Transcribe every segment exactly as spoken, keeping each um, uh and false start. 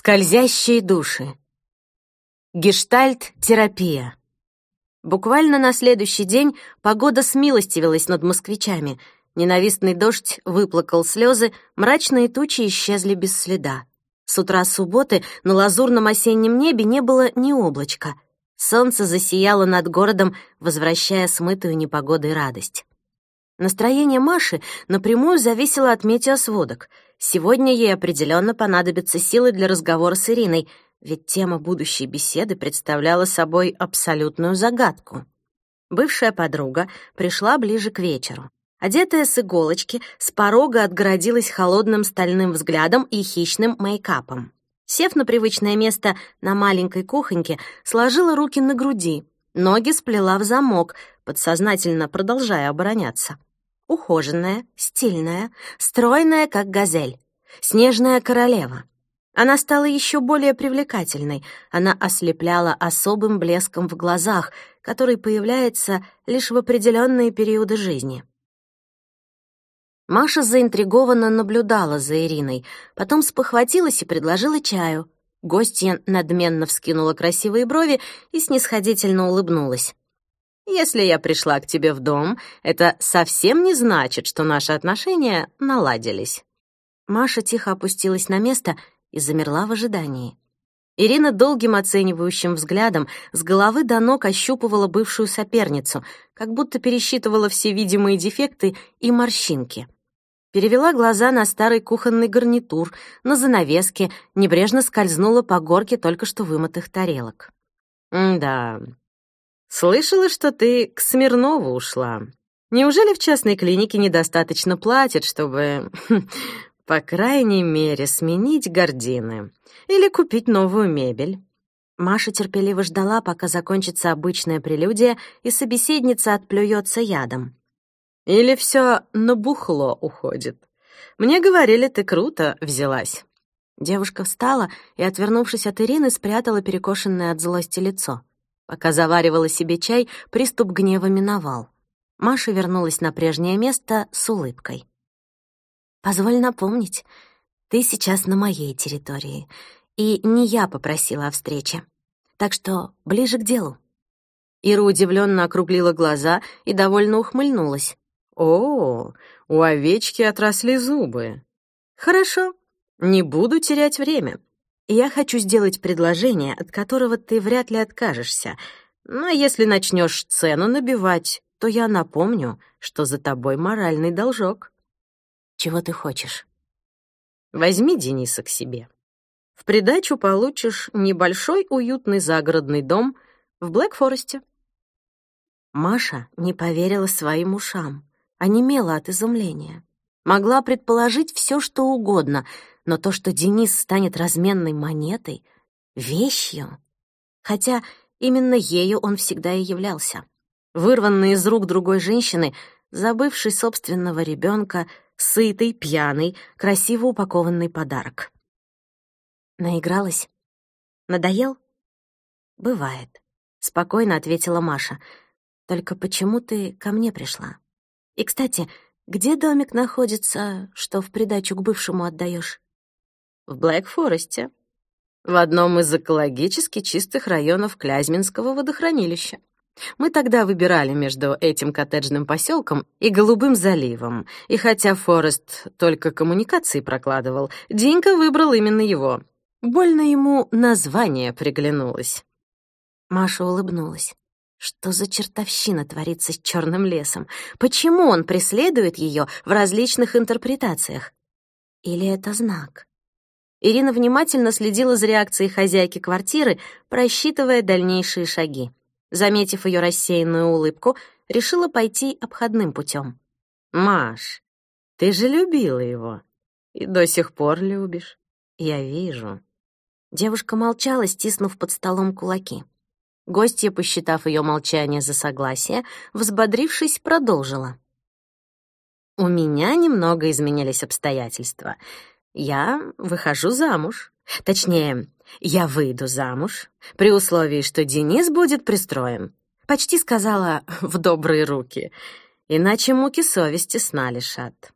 Скользящие души. Гештальт-терапия. Буквально на следующий день погода смилостивилась над москвичами. Ненавистный дождь выплакал слезы, мрачные тучи исчезли без следа. С утра субботы на лазурном осеннем небе не было ни облачка. Солнце засияло над городом, возвращая смытую непогодой радость. Настроение Маши напрямую зависело от метеосводок. Сегодня ей определенно понадобятся силы для разговора с Ириной, ведь тема будущей беседы представляла собой абсолютную загадку. Бывшая подруга пришла ближе к вечеру. Одетая с иголочки, с порога отгородилась холодным стальным взглядом и хищным мейкапом. Сев на привычное место на маленькой кухоньке, сложила руки на груди, ноги сплела в замок, подсознательно продолжая обороняться. Ухоженная, стильная, стройная, как газель. Снежная королева. Она стала еще более привлекательной. Она ослепляла особым блеском в глазах, который появляется лишь в определенные периоды жизни. Маша заинтригованно наблюдала за Ириной, потом спохватилась и предложила чаю. Гостья надменно вскинула красивые брови и снисходительно улыбнулась. «Если я пришла к тебе в дом, это совсем не значит, что наши отношения наладились». Маша тихо опустилась на место и замерла в ожидании. Ирина долгим оценивающим взглядом с головы до ног ощупывала бывшую соперницу, как будто пересчитывала все видимые дефекты и морщинки. Перевела глаза на старый кухонный гарнитур, на занавески, небрежно скользнула по горке только что вымытых тарелок. «Да, слышала, что ты к Смирнову ушла. Неужели в частной клинике недостаточно платят, чтобы, по крайней мере, сменить гардины или купить новую мебель?» Маша терпеливо ждала, пока закончится обычная прелюдия, и собеседница отплюется ядом. «Или все на бухло уходит? Мне говорили, ты круто взялась». Девушка встала и, отвернувшись от Ирины, спрятала перекошенное от злости лицо. Пока заваривала себе чай, приступ гнева миновал. Маша вернулась на прежнее место с улыбкой. «Позволь напомнить, ты сейчас на моей территории, и не я попросила о встрече. Так что ближе к делу». Ира удивленно округлила глаза и довольно ухмыльнулась. «О, у овечки отросли зубы. Хорошо, не буду терять время. Я хочу сделать предложение, от которого ты вряд ли откажешься. Но если начнешь цену набивать, то я напомню, что за тобой моральный должок». «Чего ты хочешь?» «Возьми Дениса к себе. В придачу получишь небольшой уютный загородный дом в Блэк-Форесте». Маша не поверила своим ушам, онемела от изумления. Могла предположить все, что угодно, но то, что Денис станет разменной монетой, вещью... Хотя именно ею он всегда и являлся. Вырванный из рук другой женщины, забывший собственного ребенка, сытый, пьяный, красиво упакованный подарок. «Наигралась? Надоел?» «Бывает», — спокойно ответила Маша. «Только почему ты ко мне пришла? И, кстати, где домик находится, что в придачу к бывшему отдаешь?» «В Блэк-Форесте, в одном из экологически чистых районов Клязьминского водохранилища. Мы тогда выбирали между этим коттеджным поселком и Голубым заливом, и хотя Форест только коммуникации прокладывал, Денька выбрал именно его. Больно ему название приглянулось». Маша улыбнулась. Что за чертовщина творится с черным лесом? Почему он преследует ее в различных интерпретациях? Или это знак? Ирина внимательно следила за реакцией хозяйки квартиры, просчитывая дальнейшие шаги. Заметив ее рассеянную улыбку, решила пойти обходным путем. «Маш, ты же любила его. И до сих пор любишь. Я вижу». Девушка молчала, стиснув под столом кулаки. Гостья, посчитав ее молчание за согласие, взбодрившись, продолжила. «У меня немного изменились обстоятельства. Я выхожу замуж. Точнее, я выйду замуж, при условии, что Денис будет пристроен. Почти сказала, в добрые руки. Иначе муки совести сна лишат.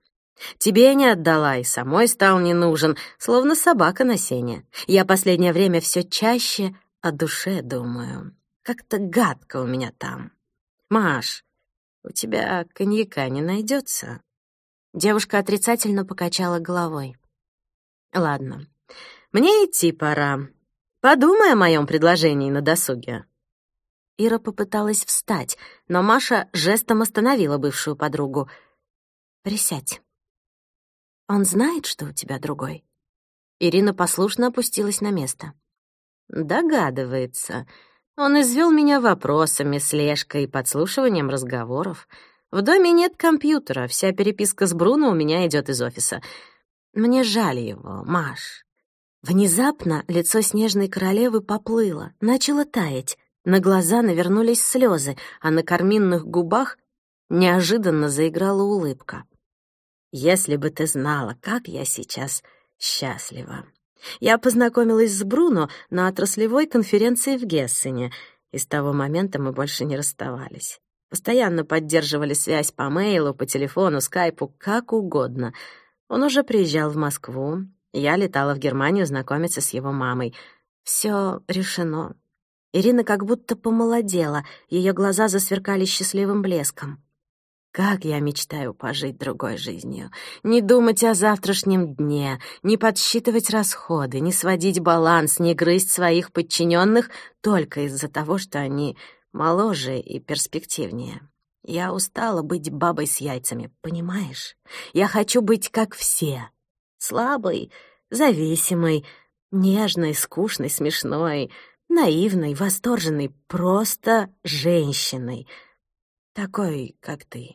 Тебе не отдала, и самой стал не нужен, словно собака на сене. Я последнее время все чаще о душе думаю. Как-то гадко у меня там. Маш, у тебя коньяка не найдется? Девушка отрицательно покачала головой. Ладно, мне идти пора. Подумай о моем предложении на досуге. Ира попыталась встать, но Маша жестом остановила бывшую подругу. «Присядь. Он знает, что у тебя другой?» Ирина послушно опустилась на место. «Догадывается. Он извел меня вопросами, слежкой и подслушиванием разговоров. В доме нет компьютера, вся переписка с Бруно у меня идет из офиса. Мне жаль его, Маш». Внезапно лицо снежной королевы поплыло, начало таять. На глаза навернулись слезы, а на карминных губах неожиданно заиграла улыбка. «Если бы ты знала, как я сейчас счастлива. Я познакомилась с Бруно на отраслевой конференции в Гессене, и с того момента мы больше не расставались. Постоянно поддерживали связь по мейлу, по телефону, скайпу, как угодно. Он уже приезжал в Москву, я летала в Германию знакомиться с его мамой. Все решено». Ирина как будто помолодела, ее глаза засверкали счастливым блеском. «Как я мечтаю пожить другой жизнью. Не думать о завтрашнем дне, не подсчитывать расходы, не сводить баланс, не грызть своих подчиненных только из-за того, что они моложе и перспективнее. Я устала быть бабой с яйцами, понимаешь? Я хочу быть как все. Слабой, зависимой, нежной, скучной, смешной, наивной, восторженной, просто женщиной, такой, как ты».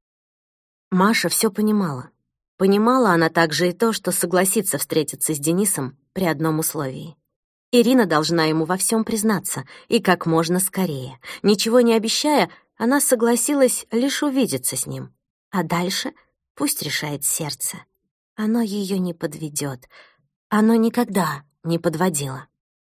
Маша все понимала. Понимала она также и то, что согласится встретиться с Денисом при одном условии. Ирина должна ему во всем признаться, и как можно скорее. Ничего не обещая, она согласилась лишь увидеться с ним. А дальше пусть решает сердце. Оно ее не подведет. Оно никогда не подводило.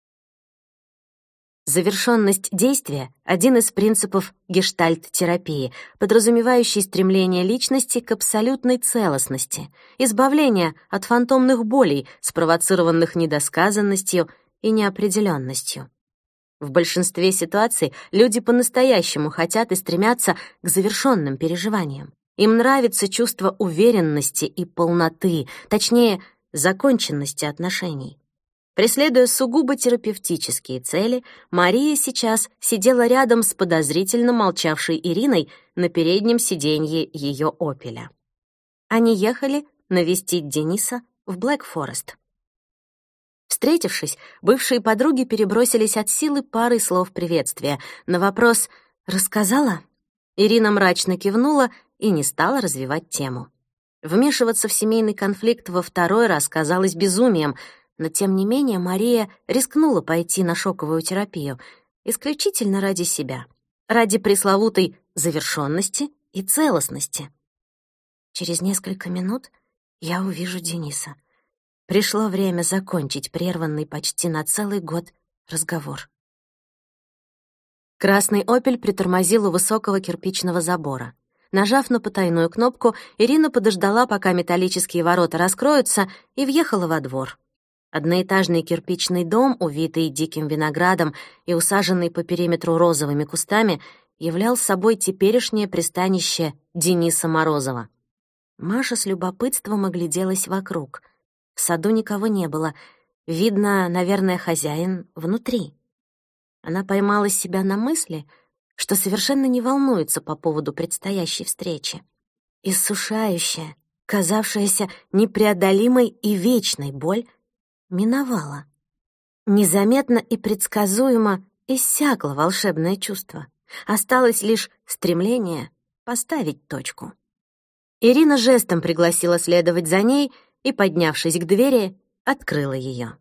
Завершенность действия — один из принципов гештальт-терапии, подразумевающий стремление личности к абсолютной целостности, избавление от фантомных болей, спровоцированных недосказанностью и неопределенностью. В большинстве ситуаций люди по-настоящему хотят и стремятся к завершенным переживаниям. Им нравится чувство уверенности и полноты, точнее, законченности отношений. Преследуя сугубо терапевтические цели, Мария сейчас сидела рядом с подозрительно молчавшей Ириной на переднем сиденье ее «Опеля». Они ехали навестить Дениса в Блэк-Форест. Встретившись, бывшие подруги перебросились от силы парой слов приветствия. На вопрос «Рассказала?» Ирина мрачно кивнула и не стала развивать тему. Вмешиваться в семейный конфликт во второй раз казалось безумием, но, тем не менее, Мария рискнула пойти на шоковую терапию исключительно ради себя, ради пресловутой завершенности и целостности. Через несколько минут я увижу Дениса. Пришло время закончить прерванный почти на целый год разговор. Красный «Опель» притормозил у высокого кирпичного забора. Нажав на потайную кнопку, Ирина подождала, пока металлические ворота раскроются, и въехала во двор. Одноэтажный кирпичный дом, увитый диким виноградом и усаженный по периметру розовыми кустами, являл собой теперешнее пристанище Дениса Морозова. Маша с любопытством огляделась вокруг. В саду никого не было. Видно, наверное, хозяин внутри. Она поймала себя на мысли, что совершенно не волнуется по поводу предстоящей встречи. Иссушающая, казавшаяся непреодолимой и вечной боль миновала. Незаметно и предсказуемо иссякло волшебное чувство. Осталось лишь стремление поставить точку. Ирина жестом пригласила следовать за ней и, поднявшись к двери, открыла ее.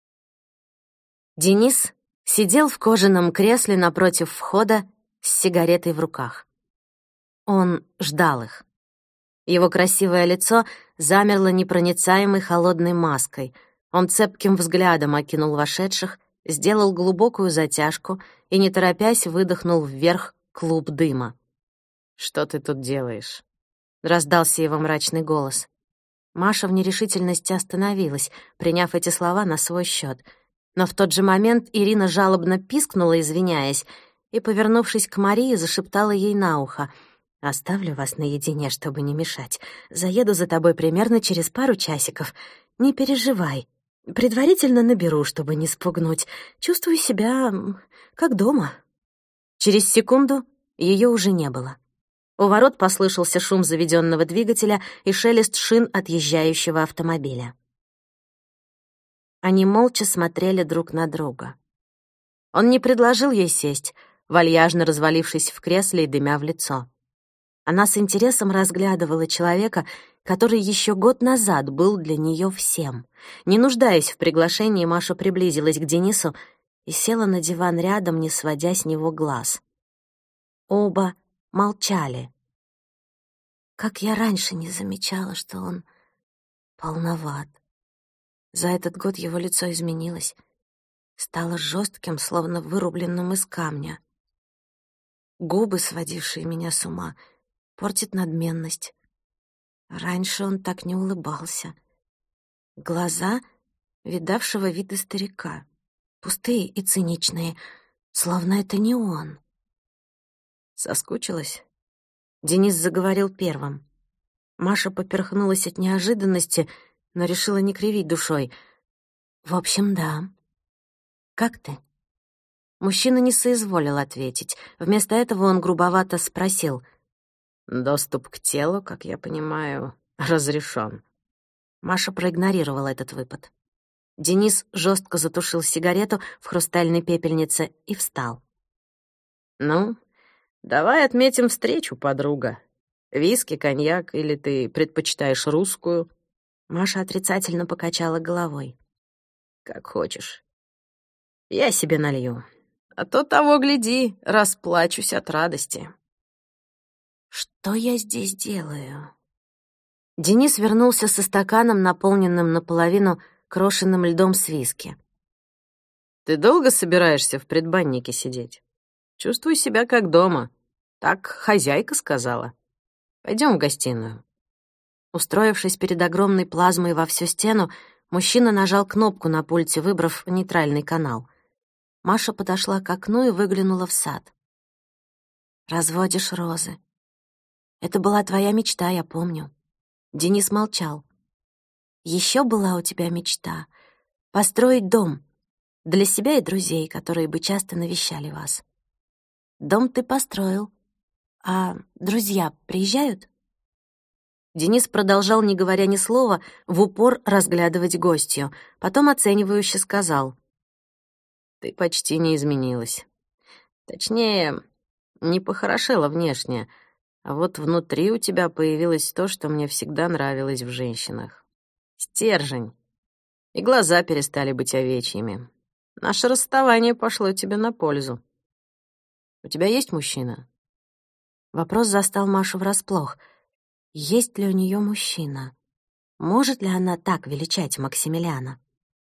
Денис сидел в кожаном кресле напротив входа с сигаретой в руках. Он ждал их. Его красивое лицо замерло непроницаемой холодной маской. Он цепким взглядом окинул вошедших, сделал глубокую затяжку и, не торопясь, выдохнул вверх клуб дыма. «Что ты тут делаешь?» — раздался его мрачный голос. Маша в нерешительности остановилась, приняв эти слова на свой счет. Но в тот же момент Ирина жалобно пискнула, извиняясь, и, повернувшись к Марии, зашептала ей на ухо: «Оставлю вас наедине, чтобы не мешать. Заеду за тобой примерно через пару часиков. Не переживай. Предварительно наберу, чтобы не спугнуть. Чувствую себя как дома». Через секунду ее уже не было. У ворот послышался шум заведенного двигателя и шелест шин отъезжающего автомобиля. Они молча смотрели друг на друга. Он не предложил ей сесть, вальяжно развалившись в кресле и дымя в лицо. Она с интересом разглядывала человека, который еще год назад был для нее всем. Не нуждаясь в приглашении, Маша приблизилась к Денису и села на диван рядом, не сводя с него глаз. Оба молчали. Как я раньше не замечала, что он полноват. За этот год его лицо изменилось, стало жестким, словно вырубленным из камня. Губы, сводившие меня с ума, портит надменность. Раньше он так не улыбался. Глаза видавшего вида старика, пустые и циничные, словно это не он. Соскучилась? Денис заговорил первым. Маша поперхнулась от неожиданности, но решила не кривить душой. В общем, да. Как ты? Мужчина не соизволил ответить. Вместо этого он грубовато спросил: «Доступ к телу, как я понимаю, разрешен». Маша проигнорировала этот выпад. Денис жестко затушил сигарету в хрустальной пепельнице и встал. «Ну, давай отметим встречу, подруга. Виски, коньяк или ты предпочитаешь русскую?» Маша отрицательно покачала головой. «Как хочешь. Я себе налью. А то того, гляди, расплачусь от радости». «Что я здесь делаю?» Денис вернулся со стаканом, наполненным наполовину крошенным льдом с виски. «Ты долго собираешься в предбаннике сидеть? Чувствуй себя как дома. Так хозяйка сказала. Пойдем в гостиную». Устроившись перед огромной плазмой во всю стену, мужчина нажал кнопку на пульте, выбрав нейтральный канал. Маша подошла к окну и выглянула в сад. «Разводишь розы. Это была твоя мечта, я помню». Денис молчал. «Еще была у тебя мечта — построить дом для себя и друзей, которые бы часто навещали вас. Дом ты построил, а друзья приезжают?» Денис продолжал, не говоря ни слова, в упор разглядывать гостью. Потом оценивающе сказал: «Ты почти не изменилась. Точнее, не похорошела внешне, а вот внутри у тебя появилось то, что мне всегда нравилось в женщинах. Стержень. И глаза перестали быть овечьими. Наше расставание пошло тебе на пользу. У тебя есть мужчина?» Вопрос застал Машу врасплох. Есть ли у нее мужчина? Может ли она так величать Максимилиана?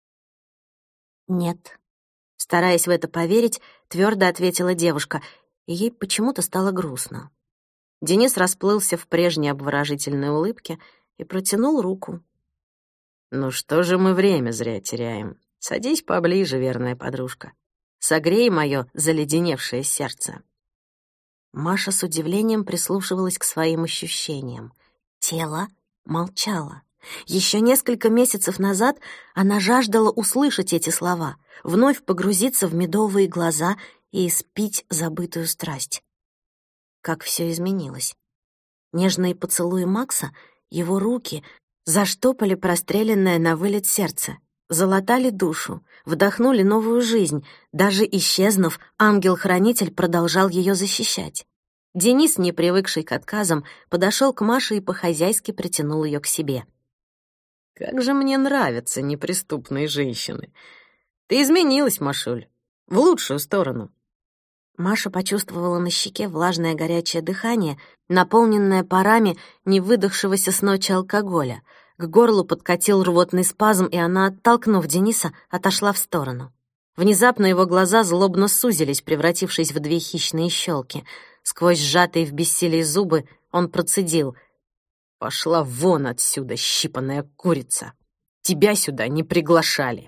«Нет». Стараясь в это поверить, твердо ответила девушка, и ей почему-то стало грустно. Денис расплылся в прежней обворожительной улыбке и протянул руку. «Ну что же мы время зря теряем? Садись поближе, верная подружка. Согрей мое заледеневшее сердце». Маша с удивлением прислушивалась к своим ощущениям. Тело молчало. Еще несколько месяцев назад она жаждала услышать эти слова, вновь погрузиться в медовые глаза и испить забытую страсть. Как все изменилось. Нежные поцелуи Макса, его руки заштопали простреленное на вылет сердце, залатали душу, вдохнули новую жизнь. Даже исчезнув, ангел-хранитель продолжал ее защищать. Денис, не привыкший к отказам, подошел к Маше и по-хозяйски притянул ее к себе. «Как же мне нравятся неприступные женщины! Ты изменилась, Машуль, в лучшую сторону». Маша почувствовала на щеке влажное горячее дыхание, наполненное парами невыдохшегося с ночи алкоголя. К горлу подкатил рвотный спазм, и она, оттолкнув Дениса, отошла в сторону. Внезапно его глаза злобно сузились, превратившись в две хищные щелки. Сквозь сжатые в бессилии зубы он процедил: «Пошла вон отсюда, щипаная курица! Тебя сюда не приглашали!»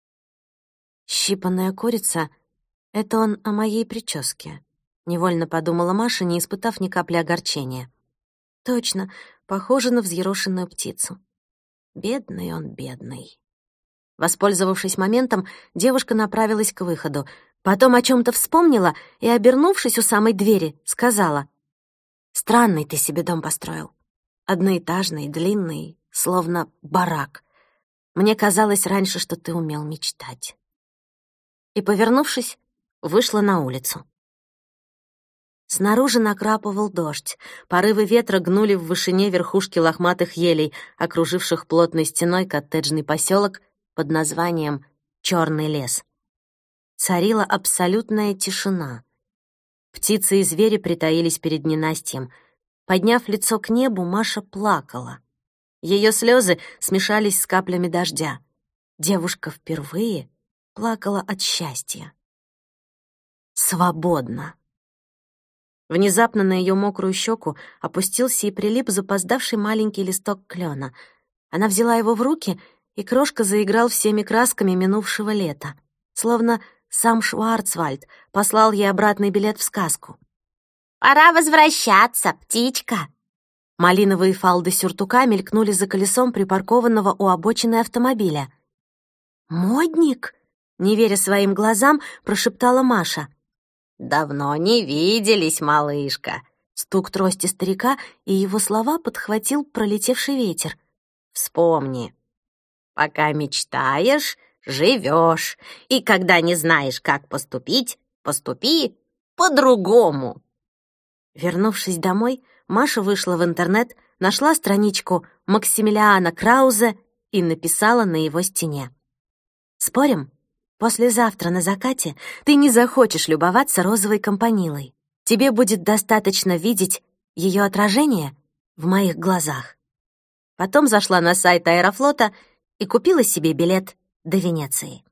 «Щипаная курица — это он о моей прическе», — невольно подумала Маша, не испытав ни капли огорчения. «Точно, похоже на взъерошенную птицу. Бедный он, бедный». Воспользовавшись моментом, девушка направилась к выходу. Потом о чем то вспомнила и, обернувшись у самой двери, сказала: «Странный ты себе дом построил. Одноэтажный, длинный, словно барак. Мне казалось раньше, что ты умел мечтать». И, повернувшись, вышла на улицу. Снаружи накрапывал дождь. Порывы ветра гнули в вышине верхушки лохматых елей, окруживших плотной стеной коттеджный поселок под названием «Чёрный лес». Царила абсолютная тишина. Птицы и звери притаились перед ненастьем. Подняв лицо к небу, Маша плакала. Ее слезы смешались с каплями дождя. Девушка впервые плакала от счастья. Свободно. Внезапно на ее мокрую щеку опустился и прилип запоздавший маленький листок клена. Она взяла его в руки, и крошка заиграл всеми красками минувшего лета, словно сам Шварцвальд послал ей обратный билет в сказку. «Пора возвращаться, птичка!» Малиновые фалды сюртука мелькнули за колесом припаркованного у обочины автомобиля. «Модник?» — не веря своим глазам, прошептала Маша. «Давно не виделись, малышка!» Стук трости старика и его слова подхватил пролетевший ветер. «Вспомни, пока мечтаешь, живешь, и когда не знаешь, как поступить, поступи по-другому!» Вернувшись домой, Маша вышла в интернет, нашла страничку Максимилиана Краузе и написала на его стене: «Спорим? Послезавтра на закате ты не захочешь любоваться розовой компанилой. Тебе будет достаточно видеть ее отражение в моих глазах». Потом зашла на сайт Аэрофлота и купила себе билет до Венеции.